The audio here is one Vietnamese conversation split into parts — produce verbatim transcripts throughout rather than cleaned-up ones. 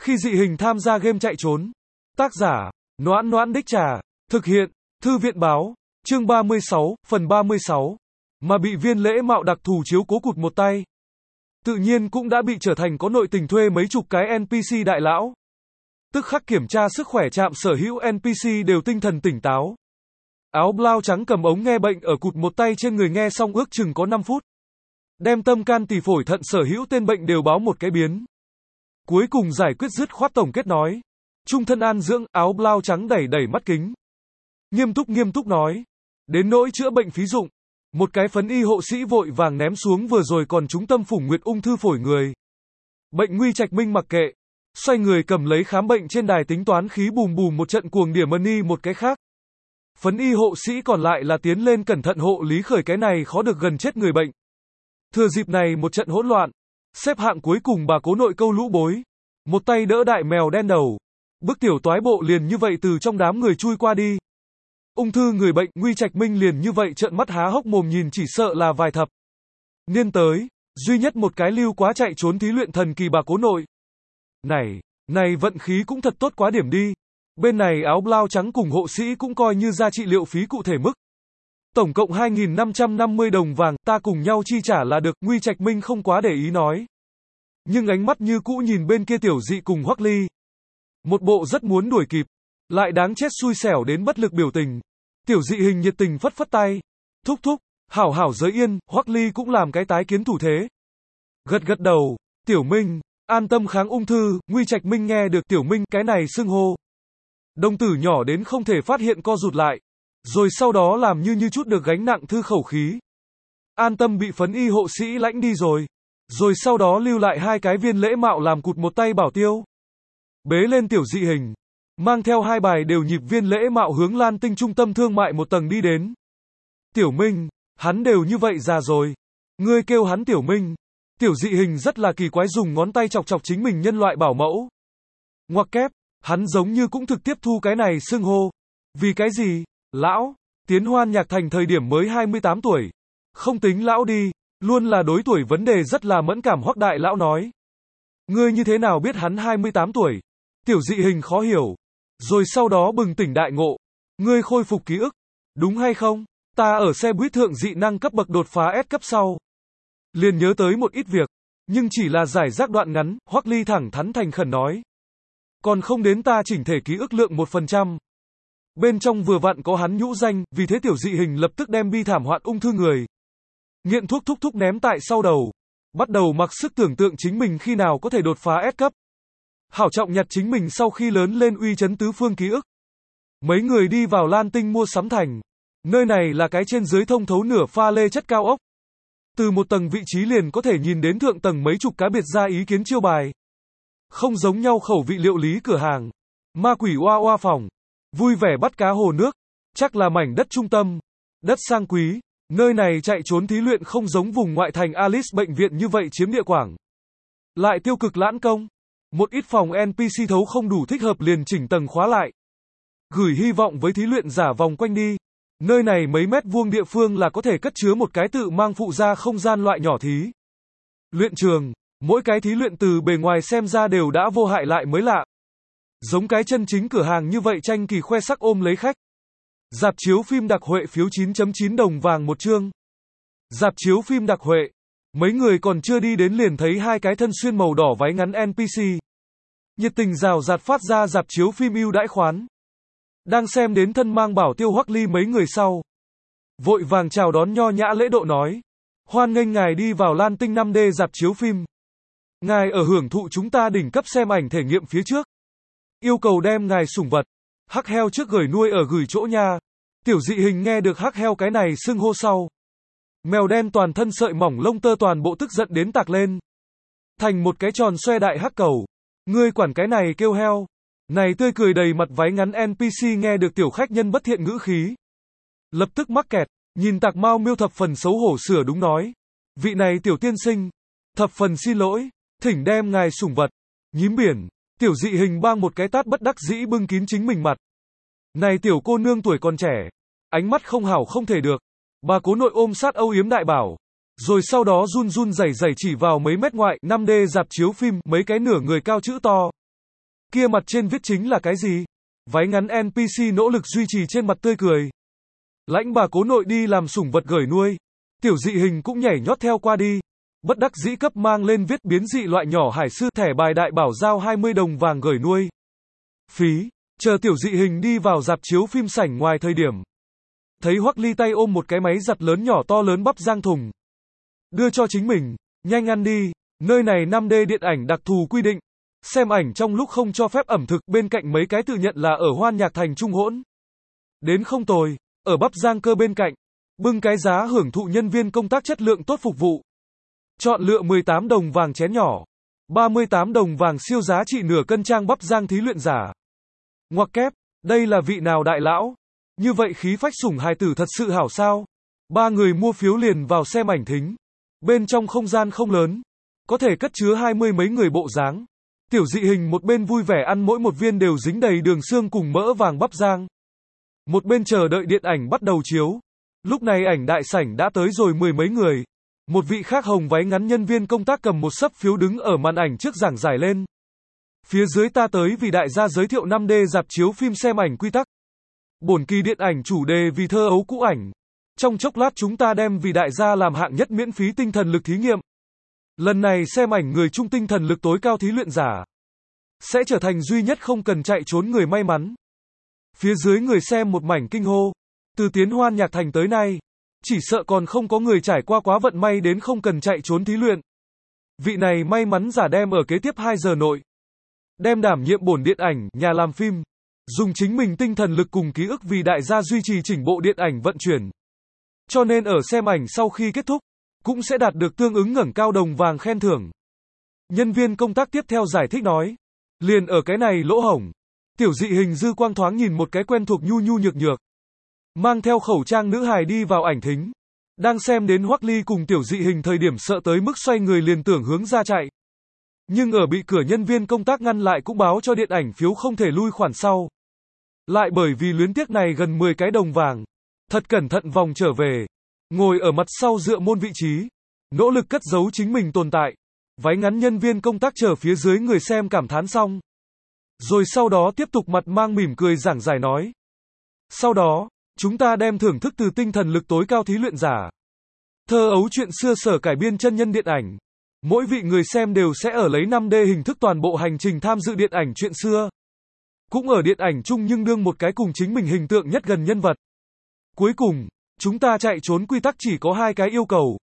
Khi dị hình tham gia game chạy trốn. Tác giả, Noãn Noãn Đích Trà. Thực hiện, Thư viện Báo. Chương ba mươi sáu, phần ba mươi sáu. Mà bị viên lễ mạo đặc thù chiếu cố cụt một tay. Tự nhiên cũng đã bị trở thành có nội tình thuê mấy chục cái en pê xê đại lão. Tức khắc kiểm tra sức khỏe trạm sở hữu en pê xê đều tinh thần tỉnh táo. Áo blau trắng cầm ống nghe bệnh ở cụt một tay trên người nghe xong ước chừng có năm phút. Đem tâm can tỳ phổi thận sở hữu tên bệnh đều báo một cái biến. Cuối cùng giải quyết dứt khoát tổng kết nói. Trung thân an dưỡng, áo blau trắng đẩy đẩy mắt kính. Nghiêm túc nghiêm túc nói. Đến nỗi chữa bệnh phí dụng. Một cái phấn y hộ sĩ vội vàng ném xuống vừa rồi còn trúng tâm phủng nguyệt ung thư phổi người. Bệnh nguy trạch minh mặc kệ. Xoay người cầm lấy khám bệnh trên đài tính toán khí bùm bùm một trận cuồng điểm money một cái khác. Phấn y hộ sĩ còn lại là tiến lên cẩn thận hộ lý khởi cái này khó được gần chết người bệnh. Thừa dịp này một trận hỗn loạn. Xếp hạng cuối cùng bà cố nội câu lũ bối. Một tay đỡ đại mèo đen đầu. Bức tiểu toái bộ liền như vậy từ trong đám người chui qua đi. Ung thư người bệnh nguy trạch minh liền như vậy trợn mắt há hốc mồm nhìn chỉ sợ là vài thập niên tới, duy nhất một cái lưu quá chạy trốn thí luyện thần kỳ bà cố nội. Này, này vận khí cũng thật tốt quá điểm đi. Bên này áo blau trắng cùng hộ sĩ cũng coi như ra trị liệu phí cụ thể mức. Tổng cộng hai nghìn năm trăm năm mươi đồng vàng, ta cùng nhau chi trả là được, nguy trạch minh không quá để ý nói. Nhưng ánh mắt như cũ nhìn bên kia tiểu dị cùng Hoắc Ly. Một bộ rất muốn đuổi kịp, lại đáng chết xui xẻo đến bất lực biểu tình. Tiểu dị hình nhiệt tình phất phất tay. Thúc thúc, hảo hảo giới yên, Hoắc Ly cũng làm cái tái kiến thủ thế. Gật gật đầu, Tiểu Minh, an tâm kháng ung thư, nguy trạch minh nghe được Tiểu Minh cái này xưng hô. Đồng tử nhỏ đến không thể phát hiện co rụt lại. Rồi sau đó làm như như chút được gánh nặng thư khẩu khí. An tâm bị phấn y hộ sĩ lãnh đi rồi. Rồi sau đó lưu lại hai cái viên lễ mạo làm cụt một tay bảo tiêu. Bế lên tiểu dị hình. Mang theo hai bài đều nhịp viên lễ mạo hướng Lan Tinh trung tâm thương mại một tầng đi đến. Tiểu Minh, hắn đều như vậy già rồi. Ngươi kêu hắn Tiểu Minh. Tiểu dị hình rất là kỳ quái dùng ngón tay chọc chọc chính mình nhân loại bảo mẫu. Ngoặc kép, hắn giống như cũng thực tiếp thu cái này xưng hô. Vì cái gì? Lão, Tiến Hoan Nhạc Thành thời điểm mới hai mươi tám tuổi. Không tính lão đi, luôn là đối tuổi vấn đề rất là mẫn cảm Hoắc đại lão nói. Ngươi như thế nào biết hắn hai mươi tám tuổi? Tiểu dị hình khó hiểu. Rồi sau đó bừng tỉnh đại ngộ. Ngươi khôi phục ký ức. Đúng hay không? Ta ở xe buýt thượng dị năng cấp bậc đột phá S cấp sau. Liền nhớ tới một ít việc. Nhưng chỉ là giải rác đoạn ngắn, Hoắc Ly thẳng thắn thành khẩn nói. Còn không đến ta chỉnh thể ký ức lượng một phần trăm. Bên trong vừa vặn có hắn nhũ danh, vì thế tiểu dị hình lập tức đem bi thảm hoạn ung thư người. Nghiện thuốc thúc thúc ném tại sau đầu. Bắt đầu mặc sức tưởng tượng chính mình khi nào có thể đột phá S cấp. Hảo trọng nhặt chính mình sau khi lớn lên uy chấn tứ phương ký ức. Mấy người đi vào Lan Tinh mua sắm thành. Nơi này là cái trên dưới thông thấu nửa pha lê chất cao ốc. Từ một tầng vị trí liền có thể nhìn đến thượng tầng mấy chục cá biệt ra ý kiến chiêu bài. Không giống nhau khẩu vị liệu lý cửa hàng. Ma quỷ oa oa phòng. Vui vẻ bắt cá hồ nước. Chắc là mảnh đất trung tâm. Đất sang quý. Nơi này chạy trốn thí luyện không giống vùng ngoại thành Alice bệnh viện như vậy chiếm địa quảng. Lại tiêu cực lãn công. Một ít phòng en pê xê thấu không đủ thích hợp liền chỉnh tầng khóa lại. Gửi hy vọng với thí luyện giả vòng quanh đi. Nơi này mấy mét vuông địa phương là có thể cất chứa một cái tự mang phụ ra không gian loại nhỏ thí luyện trường. Mỗi cái thí luyện từ bề ngoài xem ra đều đã vô hại lại mới lạ. Giống cái chân chính cửa hàng như vậy tranh kỳ khoe sắc ôm lấy khách. Rạp chiếu phim đặc huệ phiếu chín chấm chín đồng vàng một chương. Rạp chiếu phim đặc huệ. Mấy người còn chưa đi đến liền thấy hai cái thân xuyên màu đỏ váy ngắn en pê xê. Nhiệt tình rào rạt phát ra rạp chiếu phim ưu đãi khoán. Đang xem đến thân mang bảo tiêu Hoắc Ly mấy người sau. Vội vàng chào đón nho nhã lễ độ nói. Hoan nghênh ngài đi vào Lan Tinh năm D rạp chiếu phim. Ngài ở hưởng thụ chúng ta đỉnh cấp xem ảnh thể nghiệm phía trước. Yêu cầu đem ngài sủng vật. Hắc heo trước gửi nuôi ở gửi chỗ nha. Tiểu dị hình nghe được hắc heo cái này xưng hô sau. Mèo đen toàn thân sợi mỏng lông tơ toàn bộ tức giận đến tạc lên. Thành một cái tròn xoe đại hắc cầu. Ngươi quản cái này kêu heo. Này tươi cười đầy mặt váy ngắn en pê xê nghe được tiểu khách nhân bất thiện ngữ khí. Lập tức mắc kẹt, nhìn tạc mau miêu thập phần xấu hổ sửa đúng nói. Vị này tiểu tiên sinh. Thập phần xin lỗi, thỉnh đem ngài sủng vật. Nhím biển, tiểu dị hình bang một cái tát bất đắc dĩ bưng kín chính mình mặt. Này tiểu cô nương tuổi còn trẻ. Ánh mắt không hảo không thể được. Bà cố nội ôm sát âu yếm đại bảo. Rồi sau đó run run rẩy rẩy chỉ vào mấy mét ngoại năm D rạp chiếu phim mấy cái nửa người cao chữ to. Kia mặt trên viết chính là cái gì? Váy ngắn en pê xê nỗ lực duy trì trên mặt tươi cười. Lãnh bà cố nội đi làm sủng vật gửi nuôi. Tiểu dị hình cũng nhảy nhót theo qua đi. Bất đắc dĩ cấp mang lên viết biến dị loại nhỏ hải sư thẻ bài đại bảo giao hai mươi đồng vàng gửi nuôi. Phí. Chờ tiểu dị hình đi vào rạp chiếu phim sảnh ngoài thời điểm. Thấy Hoắc Ly tay ôm một cái máy giặt lớn nhỏ to lớn bắp rang thùng. Đưa cho chính mình. Nhanh ăn đi. Nơi này năm D điện ảnh đặc thù quy định. Xem ảnh trong lúc không cho phép ẩm thực, bên cạnh mấy cái tự nhận là ở Hoan Nhạc Thành trung hỗn. Đến không tồi. Ở bắp rang cơ bên cạnh. Bưng cái giá hưởng thụ nhân viên công tác chất lượng tốt phục vụ. Chọn lựa mười tám đồng vàng chén nhỏ. ba mươi tám đồng vàng siêu giá trị nửa cân trang bắp rang thí luyện giả. Ngoặc kép. Đây là vị nào đại lão? Như vậy khí phách sủng hài tử thật sự hảo sao? Ba người mua phiếu liền vào xem ảnh thính. Bên trong không gian không lớn. Có thể cất chứa hai mươi mấy người bộ dáng. Tiểu dị hình một bên vui vẻ ăn mỗi một viên đều dính đầy đường xương cùng mỡ vàng bắp rang. Một bên chờ đợi điện ảnh bắt đầu chiếu. Lúc này ảnh đại sảnh đã tới rồi mười mấy người. Một vị khác hồng váy ngắn nhân viên công tác cầm một sấp phiếu đứng ở màn ảnh trước giảng giải lên. Phía dưới ta tới vì đại gia giới thiệu năm D rạp chiếu phim xem ảnh quy tắc. Bổn kỳ điện ảnh chủ đề vì thơ ấu cũ ảnh. Trong chốc lát chúng ta đem vì đại gia làm hạng nhất miễn phí tinh thần lực thí nghiệm. Lần này xem ảnh người trung tinh thần lực tối cao thí luyện giả. Sẽ trở thành duy nhất không cần chạy trốn người may mắn. Phía dưới người xem một mảnh kinh hô. Từ tiến Hoan Nhạc Thành tới nay. Chỉ sợ còn không có người trải qua quá vận may đến không cần chạy trốn thí luyện. Vị này may mắn giả đem ở kế tiếp hai giờ nội. Đem đảm nhiệm bổn điện ảnh, nhà làm phim. Dùng chính mình tinh thần lực cùng ký ức vì đại gia duy trì chỉnh bộ điện ảnh vận chuyển. Cho nên ở xem ảnh sau khi kết thúc, cũng sẽ đạt được tương ứng ngẩng cao đồng vàng khen thưởng. Nhân viên công tác tiếp theo giải thích nói. Liền ở cái này lỗ hổng. Tiểu dị hình dư quang thoáng nhìn một cái quen thuộc nhu nhu nhược nhược. Mang theo khẩu trang nữ hài đi vào ảnh thính. Đang xem đến Hoắc Ly cùng tiểu dị hình thời điểm sợ tới mức xoay người liền tưởng hướng ra chạy. Nhưng ở bị cửa nhân viên công tác ngăn lại cũng báo cho điện ảnh phiếu không thể lui khoản sau. Lại bởi vì luyến tiếc này gần mười cái đồng vàng. Thật cẩn thận vòng trở về. Ngồi ở mặt sau dựa môn vị trí. Nỗ lực cất giấu chính mình tồn tại. Váy ngắn nhân viên công tác chờ phía dưới người xem cảm thán xong. Rồi sau đó tiếp tục mặt mang mỉm cười giảng giải nói. Sau đó, chúng ta đem thưởng thức từ tinh thần lực tối cao thí luyện giả. Thơ ấu chuyện xưa sở cải biên chân nhân điện ảnh. Mỗi vị người xem đều sẽ ở lấy năm D hình thức toàn bộ hành trình tham dự điện ảnh chuyện xưa. Cũng ở điện ảnh chung nhưng đương một cái cùng chính mình hình tượng nhất gần nhân vật. Cuối cùng, chúng ta chạy trốn quy tắc chỉ có hai cái yêu cầu.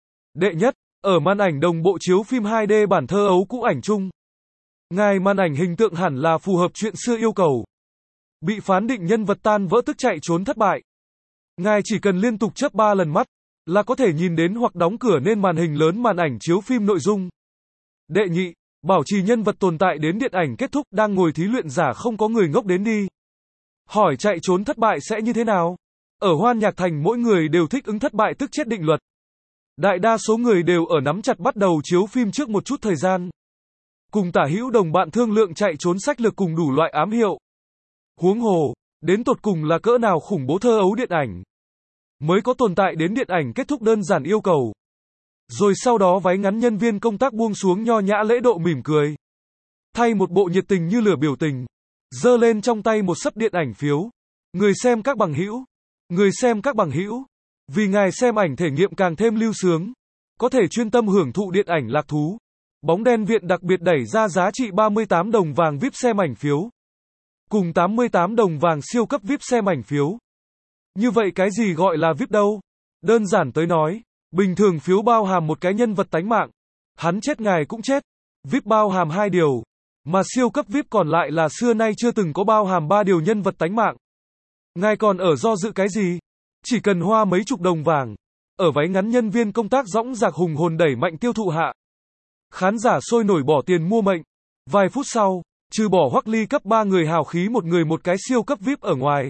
Đệ nhất, ở màn ảnh đồng bộ chiếu phim hai D bản thơ ấu cũ ảnh chung. Ngài màn ảnh hình tượng hẳn là phù hợp chuyện xưa yêu cầu. Bị phán định nhân vật tan vỡ tức chạy trốn thất bại. Ngài chỉ cần liên tục chớp ba lần mắt, là có thể nhìn đến hoặc đóng cửa nên màn hình lớn màn ảnh chiếu phim nội dung. Đệ nhị, bảo trì nhân vật tồn tại đến điện ảnh kết thúc đang ngồi thí luyện giả không có người ngốc đến đi. Hỏi chạy trốn thất bại sẽ như thế nào? Ở Hoan Nhạc Thành mỗi người đều thích ứng thất bại tức chết định luật. Đại đa số người đều ở nắm chặt bắt đầu chiếu phim trước một chút thời gian. Cùng tả hữu đồng bạn thương lượng chạy trốn sách lược cùng đủ loại ám hiệu. Huống hồ, đến tột cùng là cỡ nào khủng bố thơ ấu điện ảnh. Mới có tồn tại đến điện ảnh kết thúc đơn giản yêu cầu. Rồi sau đó váy ngắn nhân viên công tác buông xuống nho nhã lễ độ mỉm cười. Thay một bộ nhiệt tình như lửa biểu tình. Giơ lên trong tay một sấp điện ảnh phiếu. Người xem các bằng hữu. Người xem các bằng hữu. Vì ngài xem ảnh thể nghiệm càng thêm lưu sướng. Có thể chuyên tâm hưởng thụ điện ảnh lạc thú. Bóng đen viện đặc biệt đẩy ra giá trị ba mươi tám đồng vàng vi ai pi xem ảnh phiếu. Cùng tám mươi tám đồng vàng siêu cấp vi ai pi xem ảnh phiếu. Như vậy cái gì gọi là vi ai pi đâu? Đơn giản tới nói, bình thường phiếu bao hàm một cái nhân vật tánh mạng. Hắn chết ngài cũng chết. vi ai pi bao hàm hai điều. Mà siêu cấp vi ai pi còn lại là xưa nay chưa từng có bao hàm ba điều nhân vật tánh mạng. Ngài còn ở do dự cái gì? Chỉ cần hoa mấy chục đồng vàng. Ở váy ngắn nhân viên công tác dõng dạc hùng hồn đẩy mạnh tiêu thụ hạ. Khán giả sôi nổi bỏ tiền mua mệnh. Vài phút sau, trừ bỏ Hoắc Ly cấp ba người hào khí một người một cái siêu cấp vi ai pi ở ngoài.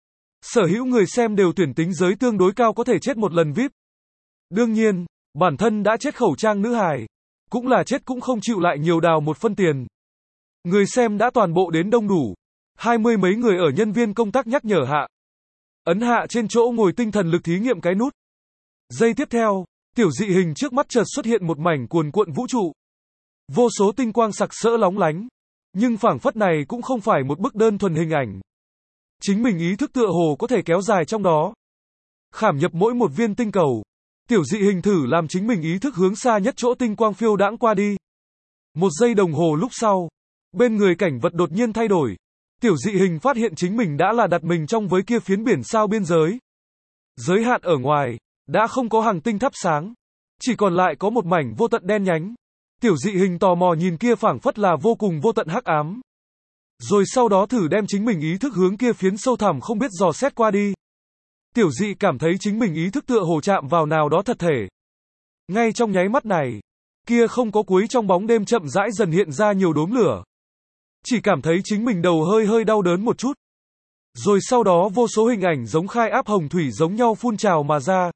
Sở hữu người xem đều tuyển tính giới tương đối cao có thể chết một lần vi ai pi. Đương nhiên, bản thân đã chết khẩu trang nữ hài. Cũng là chết cũng không chịu lại nhiều đào một phân tiền. Người xem đã toàn bộ đến đông đủ. Hai mươi mấy người ở nhân viên công tác nhắc nhở hạ. Ấn hạ trên chỗ ngồi tinh thần lực thí nghiệm cái nút. Giây tiếp theo, tiểu dị hình trước mắt chợt xuất hiện một mảnh cuồn cuộn vũ trụ. Vô số tinh quang sặc sỡ lóng lánh. Nhưng phảng phất này cũng không phải một bức đơn thuần hình ảnh. Chính mình ý thức tựa hồ có thể kéo dài trong đó. Khảm nhập mỗi một viên tinh cầu. Tiểu dị hình thử làm chính mình ý thức hướng xa nhất chỗ tinh quang phiêu đãng qua đi. Một giây đồng hồ lúc sau, bên người cảnh vật đột nhiên thay đổi. Tiểu dị hình phát hiện chính mình đã là đặt mình trong với kia phiến biển sao biên giới. Giới hạn ở ngoài, đã không có hàng tinh thắp sáng. Chỉ còn lại có một mảnh vô tận đen nhánh. Tiểu dị hình tò mò nhìn kia phảng phất là vô cùng vô tận hắc ám. Rồi sau đó thử đem chính mình ý thức hướng kia phiến sâu thẳm không biết dò xét qua đi. Tiểu dị cảm thấy chính mình ý thức tựa hồ chạm vào nào đó thật thể. Ngay trong nháy mắt này, kia không có cuối trong bóng đêm chậm rãi dần hiện ra nhiều đốm lửa. Chỉ cảm thấy chính mình đầu hơi hơi đau đớn một chút. Rồi sau đó vô số hình ảnh giống khai áp hồng thủy giống nhau phun trào mà ra.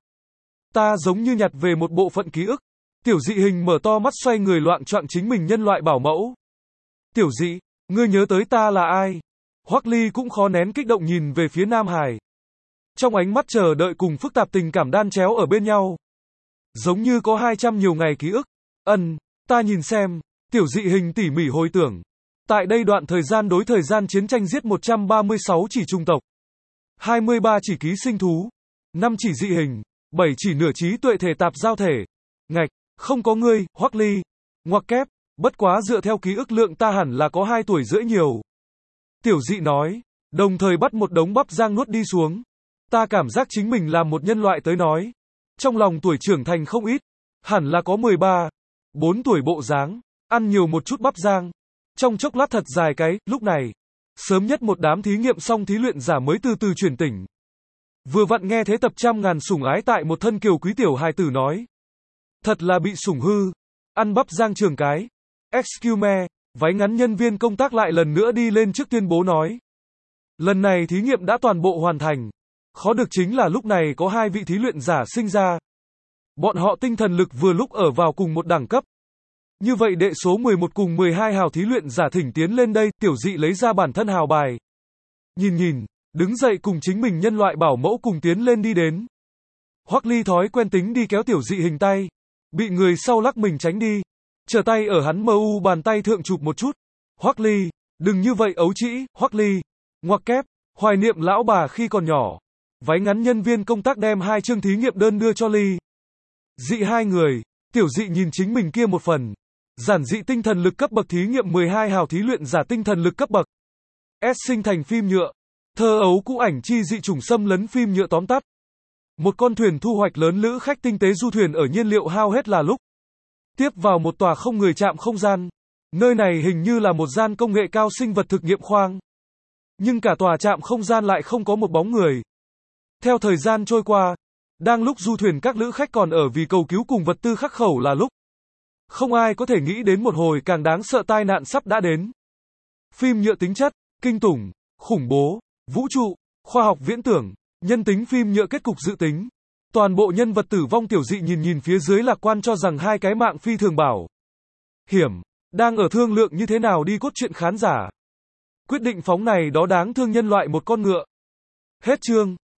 Ta giống như nhặt về một bộ phận ký ức. Tiểu dị hình mở to mắt xoay người loạng choạng chính mình nhân loại bảo mẫu. Tiểu dị, ngươi nhớ tới ta là ai? Hoắc Ly cũng khó nén kích động nhìn về phía Nam Hải. Trong ánh mắt chờ đợi cùng phức tạp tình cảm đan chéo ở bên nhau. Giống như có hai trăm nhiều ngày ký ức. Ân, ta nhìn xem, tiểu dị hình tỉ mỉ hồi tưởng. Tại đây đoạn thời gian đối thời gian chiến tranh giết một trăm ba mươi sáu chỉ trung tộc. hai mươi ba chỉ ký sinh thú. năm chỉ dị hình. bảy chỉ nửa trí tuệ thể tạp giao thể. Ngạch, không có ngươi, Hoắc Ly. Ngoặc kép, bất quá dựa theo ký ức lượng ta hẳn là có hai tuổi rưỡi nhiều. Tiểu dị nói, đồng thời bắt một đống bắp rang nuốt đi xuống. Ta cảm giác chính mình là một nhân loại tới nói. Trong lòng tuổi trưởng thành không ít. Hẳn là có mười ba, bốn tuổi bộ dáng. Ăn nhiều một chút bắp rang. Trong chốc lát thật dài cái, lúc này. Sớm nhất một đám thí nghiệm xong thí luyện giả mới từ từ chuyển tỉnh. Vừa vặn nghe thế tập trăm ngàn sủng ái tại một thân kiều quý tiểu hài tử nói. Thật là bị sủng hư. Ăn bắp rang trường cái. Excuse me, váy ngắn nhân viên công tác lại lần nữa đi lên trước tuyên bố nói. Lần này thí nghiệm đã toàn bộ hoàn thành. Khó được chính là lúc này có hai vị thí luyện giả sinh ra. Bọn họ tinh thần lực vừa lúc ở vào cùng một đẳng cấp. Như vậy đệ số mười một cùng mười hai hào thí luyện giả thỉnh tiến lên đây, tiểu dị lấy ra bản thân hào bài. Nhìn nhìn, đứng dậy cùng chính mình nhân loại bảo mẫu cùng tiến lên đi đến. Hoắc Ly thói quen tính đi kéo tiểu dị hình tay. Bị người sau lắc mình tránh đi. Trở tay ở hắn mờ u bàn tay thượng chụp một chút. Hoắc Ly, đừng như vậy ấu trĩ, Hoắc Ly. Ngoặc kép, hoài niệm lão bà khi còn nhỏ. Váy ngắn nhân viên công tác đem hai chương thí nghiệm đơn đưa cho Ly. Dị hai người, tiểu dị nhìn chính mình kia một phần. Giản dị tinh thần lực cấp bậc thí nghiệm mười hai hào thí luyện giả tinh thần lực cấp bậc. S sinh thành phim nhựa. Thơ ấu cũ ảnh chi dị chủng xâm lấn phim nhựa tóm tắt. Một con thuyền thu hoạch lớn lữ khách tinh tế du thuyền ở nhiên liệu hao hết là lúc. Tiếp vào một tòa không người chạm không gian. Nơi này hình như là một gian công nghệ cao sinh vật thực nghiệm khoang. Nhưng cả tòa chạm không gian lại không có một bóng người. Theo thời gian trôi qua, đang lúc du thuyền các lữ khách còn ở vì cầu cứu cùng vật tư khắc khẩu là lúc. Không ai có thể nghĩ đến một hồi càng đáng sợ tai nạn sắp đã đến. Phim nhựa tính chất, kinh tủng, khủng bố, vũ trụ, khoa học viễn tưởng, nhân tính phim nhựa kết cục dự tính. Toàn bộ nhân vật tử vong tiểu dị nhìn nhìn phía dưới lạc quan cho rằng hai cái mạng phi thường bảo. Hiểm, đang ở thương lượng như thế nào đi cốt truyện khán giả. Quyết định phóng này đó đáng thương nhân loại một con ngựa. Hết chương.